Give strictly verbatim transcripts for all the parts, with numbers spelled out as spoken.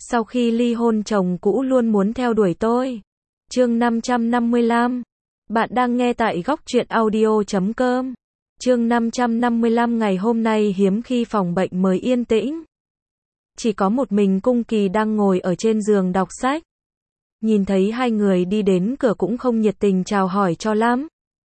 Sau khi ly hôn chồng cũ luôn muốn theo đuổi tôi. Chương năm trăm năm mươi lăm. Bạn đang nghe tại góc truyện audio chấm com. Chương năm trăm năm mươi lăm. Ngày hôm nay hiếm khi phòng bệnh mới yên tĩnh. Chỉ có một mình Cung Kỳ đang ngồi ở trên giường đọc sách. Nhìn thấy hai người đi đến cửa cũng không nhiệt tình chào hỏi cho lắm.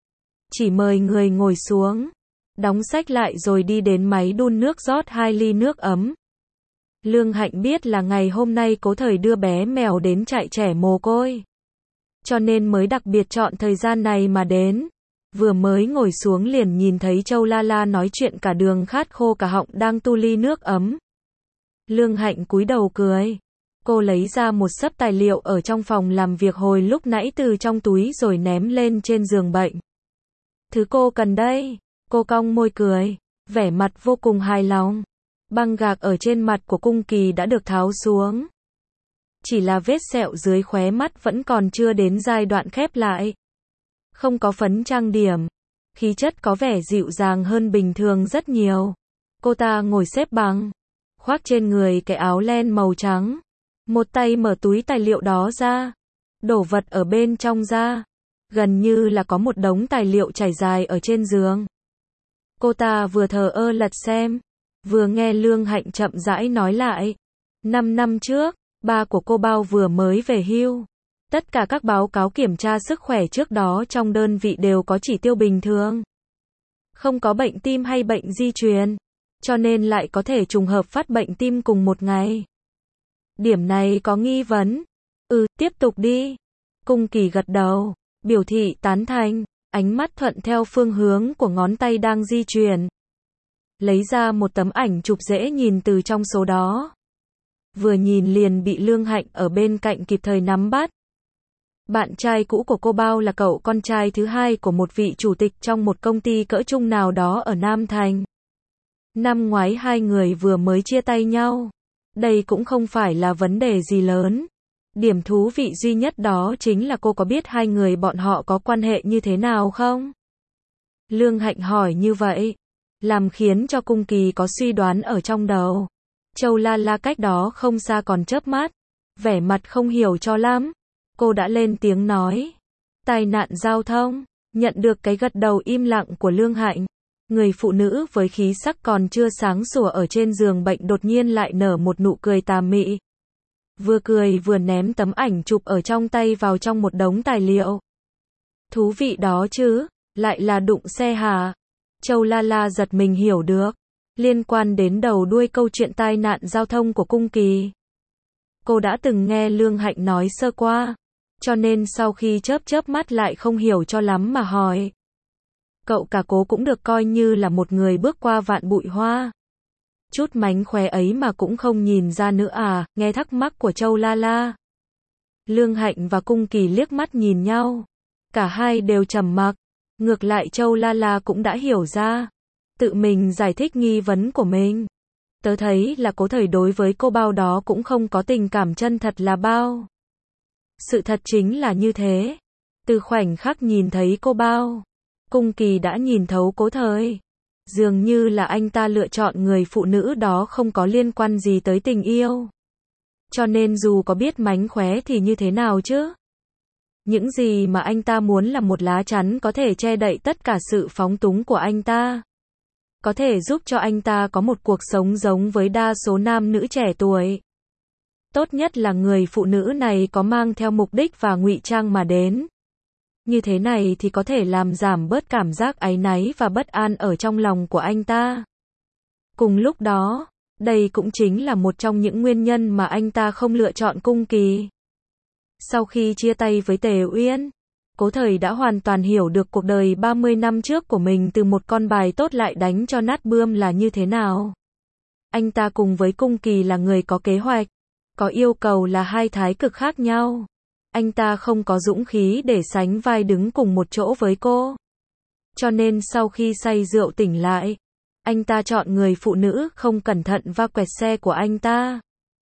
Chỉ mời người ngồi xuống, đóng sách lại rồi đi đến máy đun nước rót hai ly nước ấm. Lương Hạnh biết là ngày hôm nay Cố Thời đưa bé mèo đến trại trẻ mồ côi, cho nên mới đặc biệt chọn thời gian này mà đến. Vừa mới ngồi xuống liền nhìn thấy Châu La La nói chuyện cả đường khát khô cả họng đang tu ly nước ấm. Lương Hạnh cúi đầu cười. Cô lấy ra một xấp tài liệu ở trong phòng làm việc hồi lúc nãy từ trong túi rồi ném lên trên giường bệnh. Thứ cô cần đây. Cô cong môi cười, vẻ mặt vô cùng hài lòng. Băng gạc ở trên mặt của Cung Kỳ đã được tháo xuống. Chỉ là vết sẹo dưới khóe mắt vẫn còn chưa đến giai đoạn khép lại. Không có phấn trang điểm, khí chất có vẻ dịu dàng hơn bình thường rất nhiều. Cô ta ngồi xếp bằng, khoác trên người cái áo len màu trắng. Một tay mở túi tài liệu đó ra, đổ vật ở bên trong ra. Gần như là có một đống tài liệu trải dài ở trên giường. Cô ta vừa thờ ơ lật xem, vừa nghe Lương Hạnh chậm rãi nói lại. Năm năm trước, ba của cô Bao vừa mới về hưu. Tất cả các báo cáo kiểm tra sức khỏe trước đó trong đơn vị đều có chỉ tiêu bình thường. Không có bệnh tim hay bệnh di truyền, cho nên lại có thể trùng hợp phát bệnh tim cùng một ngày. Điểm này có nghi vấn? Ừ, tiếp tục đi. Cung Kỳ gật đầu, biểu thị tán thành, ánh mắt thuận theo phương hướng của ngón tay đang di chuyển. Lấy ra một tấm ảnh chụp dễ nhìn từ trong số đó. Vừa nhìn liền bị Lương Hạnh ở bên cạnh kịp thời nắm bắt. Bạn trai cũ của cô Bao là cậu con trai thứ hai của một vị chủ tịch trong một công ty cỡ trung nào đó ở Nam Thành. Năm ngoái hai người vừa mới chia tay nhau. Đây cũng không phải là vấn đề gì lớn. Điểm thú vị duy nhất đó chính là cô có biết hai người bọn họ có quan hệ như thế nào không? Lương Hạnh hỏi như vậy, làm khiến cho Cung Kỳ có suy đoán ở trong đầu. Châu La La cách đó không xa còn chớp mắt, vẻ mặt không hiểu cho lắm. Cô đã lên tiếng nói. Tai nạn giao thông. Nhận được cái gật đầu im lặng của Lương Hạnh. Người phụ nữ với khí sắc còn chưa sáng sủa ở trên giường bệnh đột nhiên lại nở một nụ cười tà mị. Vừa cười vừa ném tấm ảnh chụp ở trong tay vào trong một đống tài liệu. Thú vị đó chứ, lại là đụng xe hả? Châu La La giật mình hiểu được, liên quan đến đầu đuôi câu chuyện tai nạn giao thông của Cung Kỳ. Cô đã từng nghe Lương Hạnh nói sơ qua, cho nên sau khi chớp chớp mắt lại không hiểu cho lắm mà hỏi. Cậu cả Cố cũng được coi như là một người bước qua vạn bụi hoa. Chút mánh khóe ấy mà cũng không nhìn ra nữa à? Nghe thắc mắc của Châu La La, Lương Hạnh và Cung Kỳ liếc mắt nhìn nhau. Cả hai đều trầm mặc. Ngược lại Châu La La cũng đã hiểu ra, tự mình giải thích nghi vấn của mình. Tớ thấy là Cố Thời đối với cô Bao đó cũng không có tình cảm chân thật là bao. Sự thật chính là như thế. Từ khoảnh khắc nhìn thấy cô Bao, Cung Kỳ đã nhìn thấu Cố Thời. Dường như là anh ta lựa chọn người phụ nữ đó không có liên quan gì tới tình yêu. Cho nên dù có biết mánh khóe thì như thế nào chứ? Những gì mà anh ta muốn là một lá chắn có thể che đậy tất cả sự phóng túng của anh ta. Có thể giúp cho anh ta có một cuộc sống giống với đa số nam nữ trẻ tuổi. Tốt nhất là người phụ nữ này có mang theo mục đích và ngụy trang mà đến. Như thế này thì có thể làm giảm bớt cảm giác áy náy và bất an ở trong lòng của anh ta. Cùng lúc đó, đây cũng chính là một trong những nguyên nhân mà anh ta không lựa chọn Cung Kỳ. Sau khi chia tay với Tề Uyên, Cố Thời đã hoàn toàn hiểu được cuộc đời ba mươi năm trước của mình từ một con bài tốt lại đánh cho nát bươm là như thế nào. Anh ta cùng với Cung Kỳ là người có kế hoạch, có yêu cầu là hai thái cực khác nhau. Anh ta không có dũng khí để sánh vai đứng cùng một chỗ với cô. Cho nên sau khi say rượu tỉnh lại, anh ta chọn người phụ nữ không cẩn thận va quẹt xe của anh ta.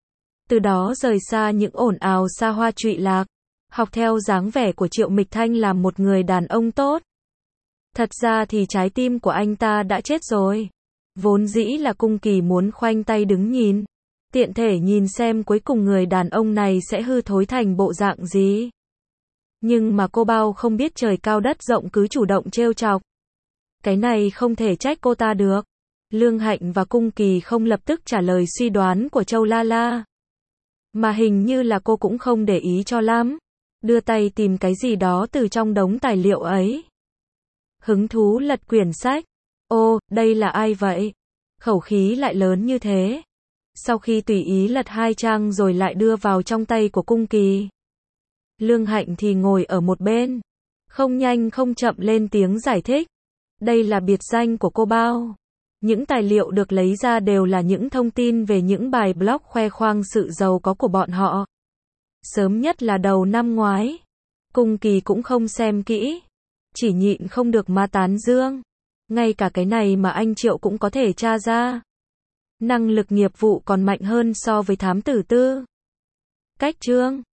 Từ đó rời xa những ồn ào xa hoa trụy lạc, học theo dáng vẻ của Triệu Mịch Thanh làm một người đàn ông tốt. Thật ra thì trái tim của anh ta đã chết rồi. Vốn dĩ là Cung Kỳ muốn khoanh tay đứng nhìn. Tiện thể nhìn xem cuối cùng người đàn ông này sẽ hư thối thành bộ dạng gì. Nhưng mà cô Bao không biết trời cao đất rộng cứ chủ động trêu chọc. Cái này không thể trách cô ta được. Lương Hạnh và Cung Kỳ không lập tức trả lời suy đoán của Châu La La. Mà hình như là cô cũng không để ý cho lắm. Đưa tay tìm cái gì đó từ trong đống tài liệu ấy. Hứng thú lật quyển sách. Ô, đây là ai vậy? Khẩu khí lại lớn như thế. Sau khi tùy ý lật hai trang rồi lại đưa vào trong tay của Cung Kỳ. Lương Hạnh thì ngồi ở một bên. Không nhanh không chậm lên tiếng giải thích. Đây là biệt danh của cô Bao. Những tài liệu được lấy ra đều là những thông tin về những bài blog khoe khoang sự giàu có của bọn họ. Sớm nhất là đầu năm ngoái. Cung Kỳ cũng không xem kỹ. Chỉ nhịn không được mà tán dương. Ngay cả cái này mà anh Triệu cũng có thể tra ra. Năng lực nghiệp vụ còn mạnh hơn so với thám tử tư. Cách chương